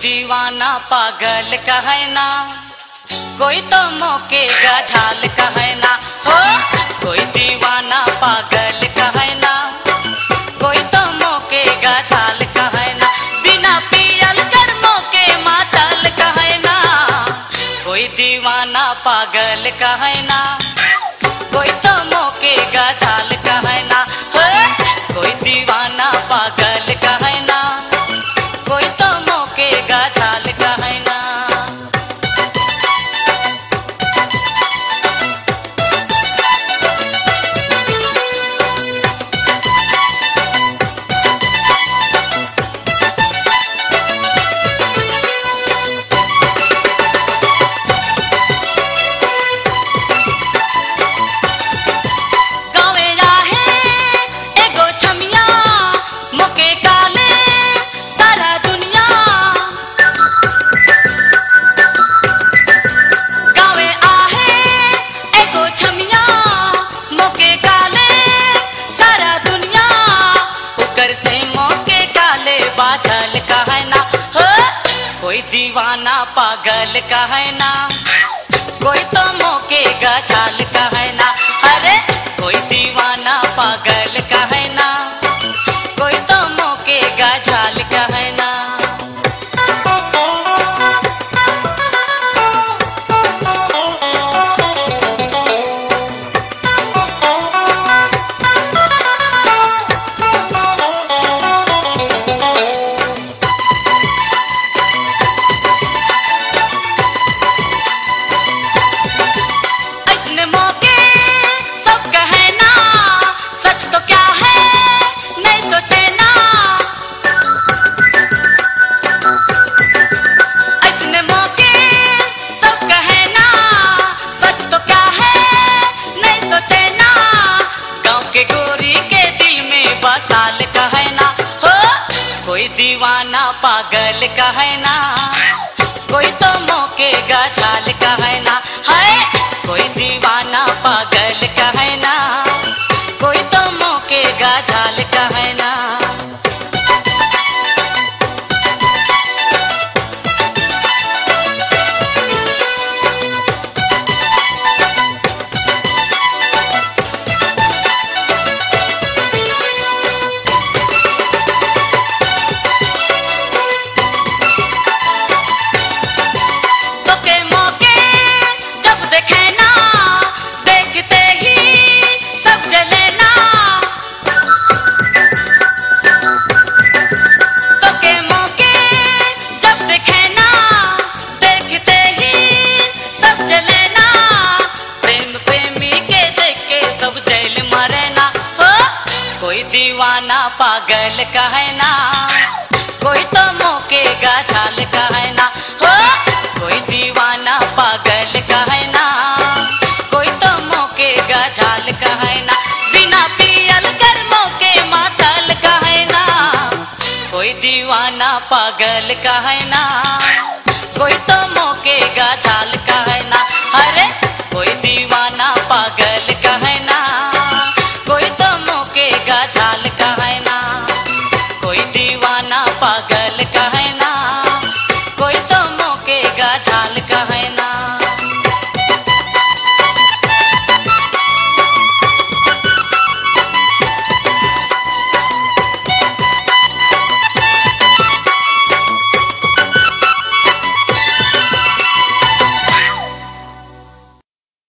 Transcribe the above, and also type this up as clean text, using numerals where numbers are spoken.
दीवाना पागल कहे ना, कोई तो मौके का झाल कहे ना। हो कोई दीवाना पागल कहे ना, कोई तो मौके का झाल कहे ना। बिना पियल कर मौके मातल कहे ना, कोई दीवाना पागल कहे ना, कोई तो मौके का झाल कहे ना। हो कोई दीवाना पागल कहे ना, कोई तो मौके का झाल कहे ना। गावे आहे एगो छमिया, मोके काले सारा दुनिया। गावे आहे एगो छमिया, मोके काले सारा दुनिया। ओकर से मोके काले बाझल कहे ना। हो कोई दीवाना पागल कहे ना, कोई तो मौके का झाल कहे ना। अरे कोई दीवाना पागल कहे ना, कोई तो मौके का झाल कहे ना। ऐसने मौके सब कहे ना, सच तो क्या है नहीं सोचे ना। ऐसने मौके सब कहे ना, सच तो क्या है नहीं सोचे ना। गांव के गोरी के दिल में बसाल कहे ना। हो कोई दीवाना पागल कहे ना, कोई तो मौके का झाल कहे ना। है कोई दीवाना पागल कहे ना, कोई तो मौके का झाल कहे ना। तो के मौके जब देखे ना, देखते ही सब जले ना। तो के मौके जब देखे ना, देखते ही सब जले ना। प्रेम प्रेमी के देख के सब जेल मरे ना। हो कोई दीवाना पागल कहे ना, कोई तो मौके का झाल कहे ना। हो कोई दीवाना पागल कहे ना, कोई तो मौके का झाल कहे ना। बिना पियल कर मौके मातल कहे ना, कोई दीवाना पागल कहे ना, कोई तो